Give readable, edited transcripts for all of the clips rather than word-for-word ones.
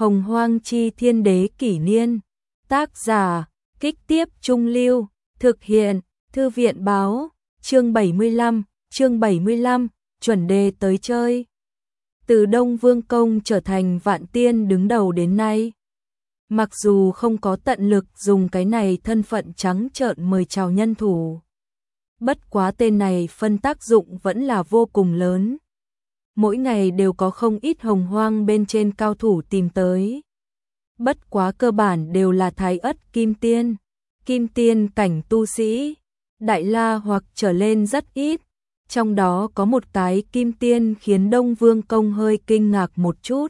Hồng Hoang Chi Thiên Đế Kỷ Niên. Tác giả, Kích Tiếp Trung Lưu. Thực hiện, Thư viện Báo. Chương 75, chuẩn đề tới chơi. Từ Đông Vương Công trở thành Vạn Tiên đứng đầu đến nay. Mặc dù không có tận lực dùng cái này thân phận trắng trợn mời chào nhân thủ. Bất quá tên này phân tác dụng vẫn là vô cùng lớn. Mỗi ngày đều có không ít hồng hoang bên trên cao thủ tìm tới. Bất quá cơ bản đều là thái ất kim tiên cảnh tu sĩ, đại la hoặc trở lên rất ít. Trong đó có một cái kim tiên khiến Đông Vương Công hơi kinh ngạc một chút.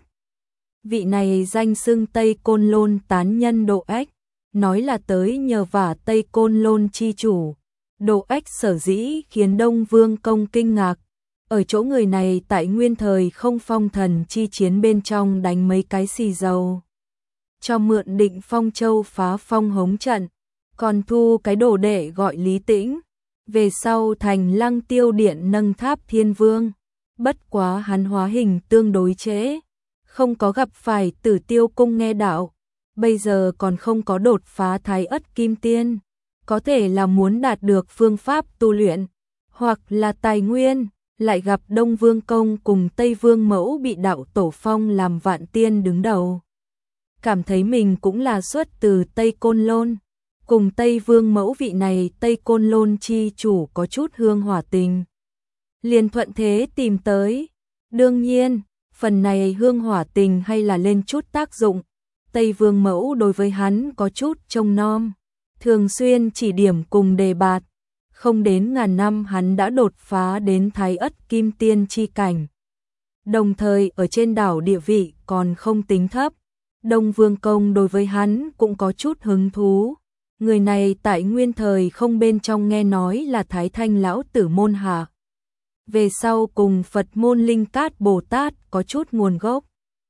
Vị này danh xưng Tây Côn Lôn tán nhân Độ Ách, nói là tới nhờ vả Tây Côn Lôn chi chủ. Độ Ách sở dĩ khiến Đông Vương Công kinh ngạc, ở chỗ người này tại nguyên thời không phong thần chi chiến bên trong đánh mấy cái xì dầu, cho mượn Định Phong Châu phá phong hống trận, còn thu cái đồ đệ gọi Lý Tĩnh, về sau thành Lăng Tiêu Điện nâng tháp Thiên Vương. Bất quá hắn hóa hình tương đối trễ, không có gặp phải Tử Tiêu Cung nghe đạo, bây giờ còn không có đột phá thái ất kim tiên, có thể là muốn đạt được phương pháp tu luyện, hoặc là tài nguyên, lại gặp Đông Vương Công cùng Tây Vương Mẫu bị đạo tổ phong làm Vạn Tiên đứng đầu. Cảm thấy mình cũng là xuất từ Tây Côn Lôn, cùng Tây Vương Mẫu vị này Tây Côn Lôn chi chủ có chút hương hỏa tình. Liền thuận thế tìm tới. Đương nhiên, phần này hương hỏa tình hay là lên chút tác dụng. Tây Vương Mẫu đối với hắn có chút trông nom, thường xuyên chỉ điểm cùng đề bạt. Không đến ngàn năm hắn đã đột phá đến thái ất kim tiên chi cảnh. Đồng thời ở trên đảo địa vị còn không tính thấp. Đông Vương Công đối với hắn cũng có chút hứng thú. Người này tại nguyên thời không bên trong nghe nói là Thái Thanh Lão Tử môn hạ. Về sau cùng Phật môn Linh Cát Bồ Tát có chút nguồn gốc.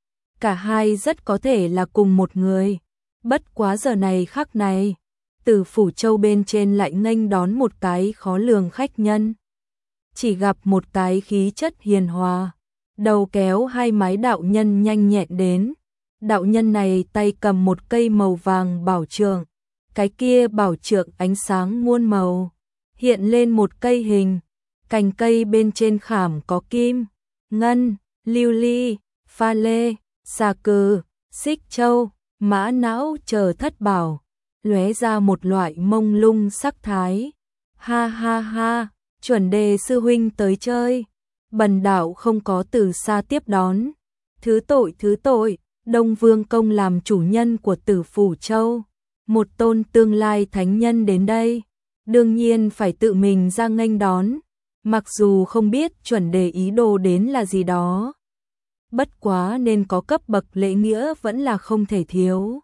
Cả hai rất có thể là cùng một người. Bất quá giờ này khắc này, từ Phủ Châu bên trên lại nghênh đón một cái khó lường khách nhân. Chỉ gặp một cái khí chất hiền hòa, đầu kéo hai mái đạo nhân nhanh nhẹn đến. Đạo nhân này tay cầm một cây màu vàng bảo trượng, cái kia bảo trượng ánh sáng muôn màu, hiện lên một cây hình, cành cây bên trên khảm có kim, ngân, lưu ly, pha lê, xà cừ, xích châu, mã não chờ thất bảo, lóe ra một loại mông lung sắc thái. Ha ha ha, chuẩn đề sư huynh tới chơi. Bần đạo không có từ xa tiếp đón. Thứ tội, Đông Vương Công làm chủ nhân của Tử Phủ Châu, một tôn tương lai thánh nhân đến đây, đương nhiên phải tự mình ra nghênh đón, mặc dù không biết chuẩn đề ý đồ đến là gì đó. Bất quá nên có cấp bậc lễ nghĩa vẫn là không thể thiếu.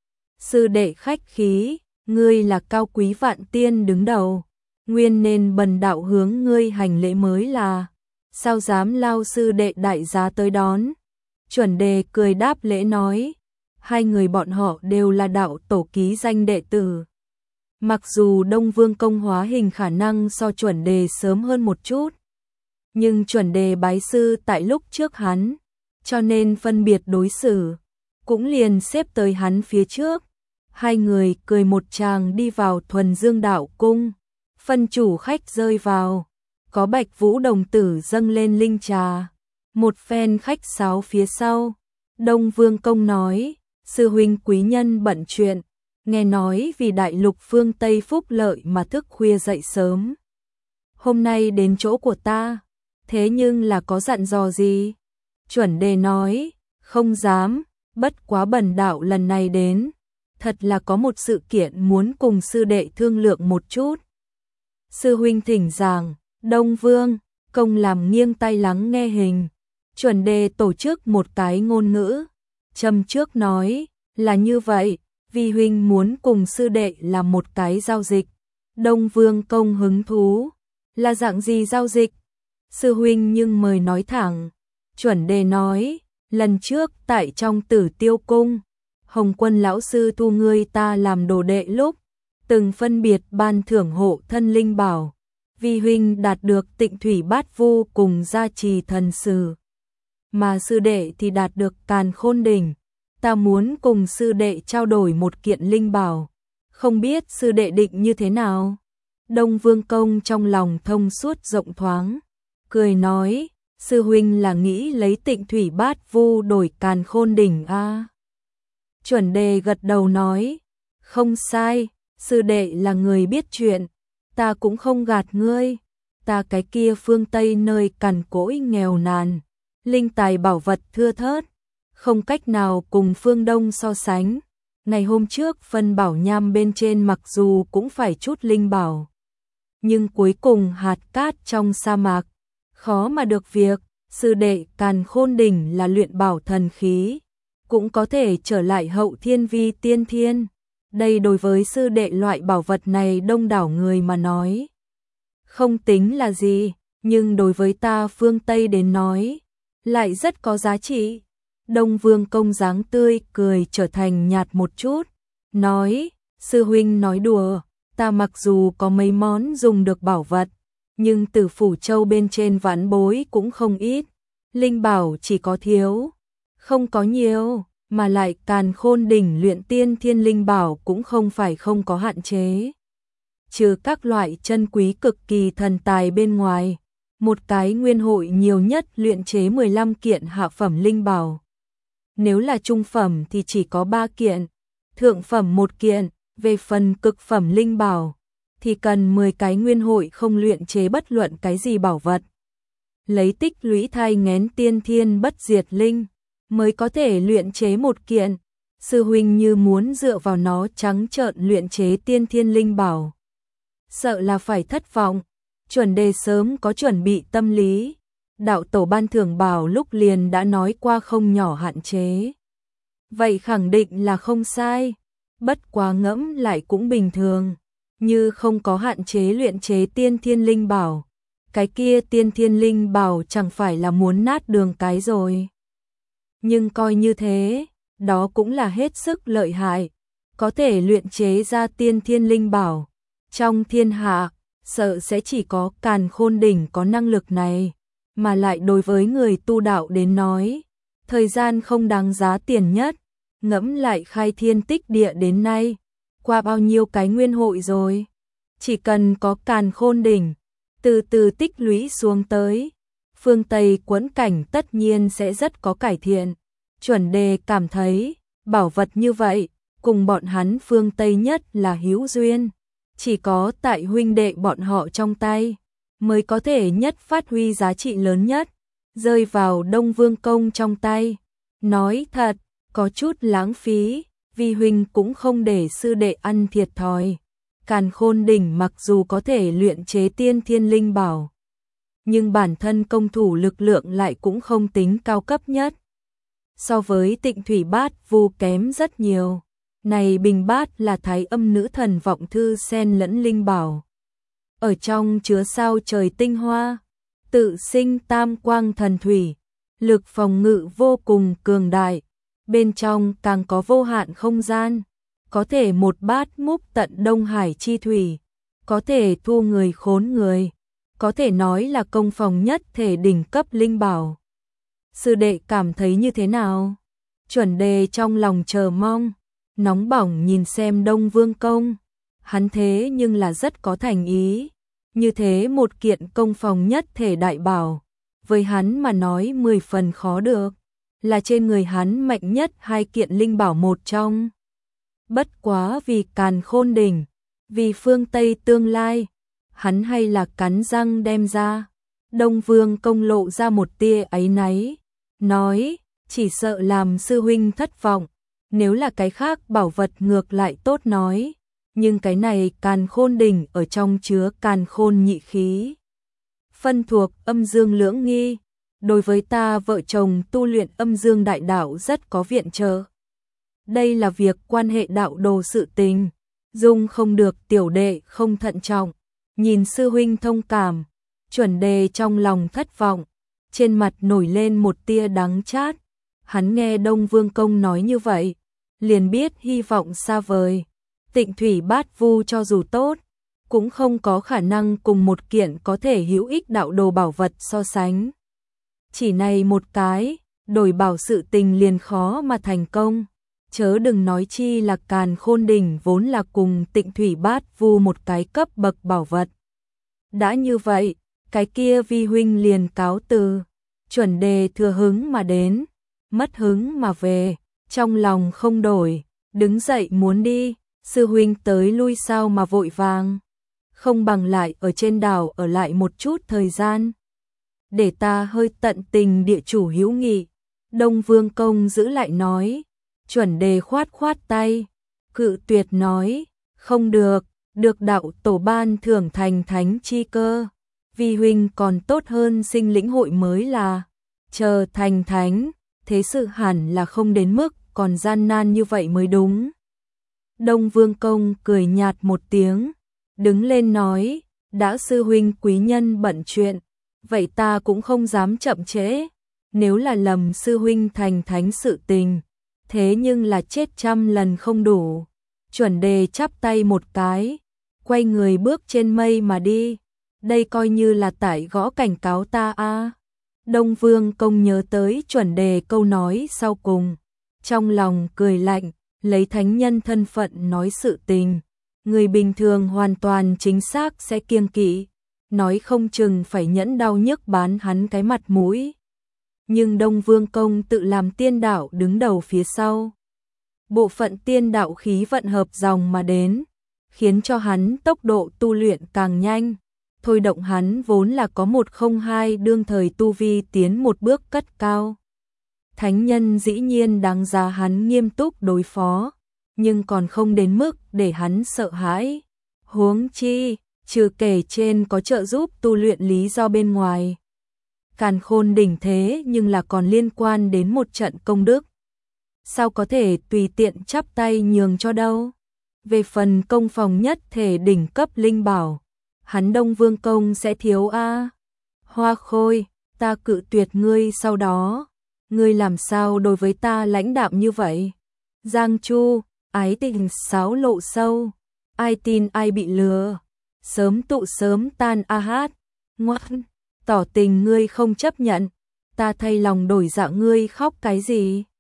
Sư đệ khách khí, ngươi là cao quý Vạn Tiên đứng đầu, nguyên nên bần đạo hướng ngươi hành lễ mới là, sao dám lao sư đệ đại giá tới đón. Chuẩn đề cười đáp lễ nói, hai người bọn họ đều là đạo tổ ký danh đệ tử. Mặc dù Đông Vương Công hóa hình khả năng so chuẩn đề sớm hơn một chút, nhưng chuẩn đề bái sư tại lúc trước hắn, cho nên phân biệt đối xử, cũng liền xếp tới hắn phía trước. Hai người cười một tràng đi vào Thuần Dương Đạo Cung, phân chủ khách rơi vào, có Bạch Vũ đồng tử dâng lên linh trà. Một phen khách sáo phía sau, Đông Vương Công nói, sư huynh quý nhân bận chuyện, nghe nói vì đại lục phương Tây phúc lợi mà thức khuya dậy sớm. Hôm nay đến chỗ của ta, thế nhưng là có dặn dò gì? Chuẩn đề nói, không dám, bất quá bần đạo lần này đến, thật là có một sự kiện muốn cùng sư đệ thương lượng một chút. Sư huynh thỉnh giảng. Đông Vương Công làm nghiêng tai lắng nghe hình. Chuẩn đề tổ chức một cái ngôn ngữ, châm trước nói, là như vậy, vì huynh muốn cùng sư đệ làm một cái giao dịch. Đông Vương Công hứng thú, là dạng gì giao dịch? Sư huynh nhưng mời nói thẳng. Chuẩn đề nói, lần trước tại trong Tử Tiêu Cung, Hồng Quân lão sư thu ngươi ta làm đồ đệ lúc, từng phân biệt ban thưởng hộ thân linh bảo, vì huynh đạt được Tịnh Thủy Bát Vu cùng gia trì thần sử, mà sư đệ thì đạt được Càn Khôn Đỉnh, ta muốn cùng sư đệ trao đổi một kiện linh bảo, không biết sư đệ định như thế nào? Đông Vương Công trong lòng thông suốt rộng thoáng, cười nói, sư huynh là nghĩ lấy Tịnh Thủy Bát Vu đổi Càn Khôn Đỉnh a? Chuẩn Đề gật đầu nói, không sai, sư đệ là người biết chuyện, ta cũng không gạt ngươi, ta cái kia phương Tây nơi cằn cỗi nghèo nàn, linh tài bảo vật thưa thớt, không cách nào cùng phương Đông so sánh. Ngày hôm trước phân bảo nham bên trên mặc dù cũng phải chút linh bảo, nhưng cuối cùng hạt cát trong sa mạc, khó mà được việc, sư đệ Càn Khôn Đỉnh là luyện bảo thần khí, cũng có thể trở lại hậu thiên vi tiên thiên. Đây đối với sư đệ loại bảo vật này đông đảo người mà nói, không tính là gì, nhưng đối với ta phương Tây đến nói, lại rất có giá trị. Đông Vương Công dáng tươi cười trở thành nhạt một chút, nói, sư huynh nói đùa, ta mặc dù có mấy món dùng được bảo vật, nhưng từ Phủ Châu bên trên vãn bối cũng không ít, linh bảo chỉ có thiếu, không có nhiều, mà lại Càn Khôn Đỉnh luyện tiên thiên linh bảo cũng không phải không có hạn chế. Trừ các loại chân quý cực kỳ thần tài bên ngoài, một cái nguyên hội nhiều nhất luyện chế 15 kiện hạ phẩm linh bảo. Nếu là trung phẩm thì chỉ có 3 kiện, thượng phẩm 1 kiện, về phần cực phẩm linh bảo thì cần 10 cái nguyên hội không luyện chế bất luận cái gì bảo vật. Lấy tích lũy thai nghén tiên thiên bất diệt linh mới có thể luyện chế 1 kiện. Sư huynh như muốn dựa vào nó trắng trợn luyện chế tiên thiên linh bảo, sợ là phải thất vọng. Chuẩn Đề sớm có chuẩn bị tâm lý, đạo tổ ban thưởng bảo lúc liền đã nói qua không nhỏ hạn chế. Vậy khẳng định là không sai, bất quá ngẫm lại cũng bình thường, như không có hạn chế luyện chế tiên thiên linh bảo, cái kia tiên thiên linh bảo chẳng phải là muốn nát đường cái rồi. Nhưng coi như thế, đó cũng là hết sức lợi hại, có thể luyện chế ra tiên thiên linh bảo. Trong thiên hạ, sợ sẽ chỉ có Càn Khôn Đỉnh có năng lực này, mà lại đối với người tu đạo đến nói, thời gian không đáng giá tiền nhất, ngẫm lại khai thiên tích địa đến nay, qua bao nhiêu cái nguyên hội rồi, chỉ cần có Càn Khôn Đỉnh, từ từ tích lũy xuống tới, phương Tây quẫn cảnh tất nhiên sẽ rất có cải thiện. Chuẩn Đề cảm thấy, bảo vật như vậy, cùng bọn hắn phương Tây nhất là hữu duyên, chỉ có tại huynh đệ bọn họ trong tay, mới có thể nhất phát huy giá trị lớn nhất, rơi vào Đông Vương Công trong tay. Nói thật, có chút lãng phí, vì huynh cũng không để sư đệ ăn thiệt thòi. Càn Khôn Đỉnh mặc dù có thể luyện chế tiên thiên linh bảo, nhưng bản thân công thủ lực lượng lại cũng không tính cao cấp nhất. So với Tịnh Thủy Bát Vu kém rất nhiều. Này Bình Bát là Thái Âm Nữ Thần vọng thư xen lẫn linh bảo, ở trong chứa sao trời tinh hoa, tự sinh tam quang thần thủy, lực phòng ngự vô cùng cường đại, bên trong càng có vô hạn không gian, có thể một bát múc tận Đông Hải chi thủy, có thể thu người khốn người, có thể nói là công phòng nhất thể đỉnh cấp linh bảo. Sư đệ cảm thấy như thế nào? Chuẩn Đề trong lòng chờ mong, nóng bỏng nhìn xem Đông Vương Công, hắn thế nhưng là rất có thành ý, như thế một kiện công phòng nhất thể đại bảo, với hắn mà nói 10 phần khó được, là trên người hắn mạnh nhất 2 kiện linh bảo một trong. Bất quá vì Càn Khôn Đỉnh, vì phương Tây tương lai, hắn hay là cắn răng đem ra. Đông Vương Công lộ ra một tia áy náy, nói, chỉ sợ làm sư huynh thất vọng, nếu là cái khác bảo vật ngược lại tốt nói, nhưng cái này Càn Khôn Đỉnh ở trong chứa càn khôn nhị khí, phân thuộc âm dương lưỡng nghi, đối với ta vợ chồng tu luyện âm dương đại đạo rất có viện trợ. Đây là việc quan hệ đạo đồ sự tình, dung không được tiểu đệ không thận trọng. Nhìn sư huynh thông cảm, Chuẩn Đề trong lòng thất vọng, trên mặt nổi lên một tia đắng chát. Hắn nghe Đông Vương Công nói như vậy, liền biết hy vọng xa vời. Tịnh Thủy Bát Vu cho dù tốt, cũng không có khả năng cùng một kiện có thể hữu ích đạo đồ bảo vật so sánh. Chỉ này một cái, đổi bảo sự tình liền khó mà thành công. chớ đừng nói chi là Càn Khôn đỉnh vốn là cùng Tịnh Thủy Bát Vu một cái cấp bậc bảo vật. Đã như vậy, cái kia vi huynh liền cáo từ. Chuẩn Đề thừa hứng mà đến, mất hứng mà về, trong lòng không đổi, đứng dậy muốn đi, sư huynh tới lui sao mà vội vàng, không bằng lại ở trên đảo ở lại một chút thời gian, để ta hơi tận tình địa chủ hữu nghị. Đông Vương Công giữ lại nói. Chuẩn Đề khoát khoát tay, cự tuyệt nói, không được, được đạo tổ ban thưởng thành thánh chi cơ, vi huynh còn tốt hơn sinh lĩnh hội mới là, chờ thành thánh, thế sự hẳn là không đến mức còn gian nan như vậy mới đúng. Đông Vương Công cười nhạt một tiếng, đứng lên nói, đã sư huynh quý nhân bận chuyện, vậy ta cũng không dám chậm trễ, nếu là lầm sư huynh thành thánh sự tình, thế nhưng là chết trăm lần không đủ. Chuẩn Đề chắp tay một cái, quay người bước trên mây mà đi, đây coi như là tại gõ cảnh cáo ta a. Đông Vương Công nhớ tới Chuẩn Đề câu nói sau cùng, trong lòng cười lạnh, lấy thánh nhân thân phận nói sự tình, người bình thường hoàn toàn chính xác sẽ kiêng kỵ, nói không chừng phải nhẫn đau nhức bán hắn cái mặt mũi. Nhưng Đông Vương Công tự làm tiên đạo đứng đầu phía sau. Bộ phận tiên đạo khí vận hợp dòng mà đến, khiến cho hắn tốc độ tu luyện càng nhanh, thôi động hắn vốn là có 102 đương thời tu vi tiến một bước cất cao. Thánh nhân dĩ nhiên đáng giá hắn nghiêm túc đối phó, nhưng còn không đến mức để hắn sợ hãi. Huống chi, trừ kể trên có trợ giúp tu luyện lý do bên ngoài. Càn Khôn đỉnh thế nhưng là còn liên quan đến một trận công đức. Sao có thể tùy tiện chắp tay nhường cho đâu. Về phần công phòng nhất thể đỉnh cấp linh bảo, hắn Đông Vương Công sẽ thiếu a. Hoa Khôi, ta cự tuyệt ngươi sau đó, ngươi làm sao đối với ta lãnh đạm như vậy? Giang Chu, ái tình sáo lộ sâu, ai tin ai bị lừa, sớm tụ sớm tan a hát, ngoan, tỏ tình ngươi không chấp nhận, ta thay lòng đổi dạ ngươi khóc cái gì?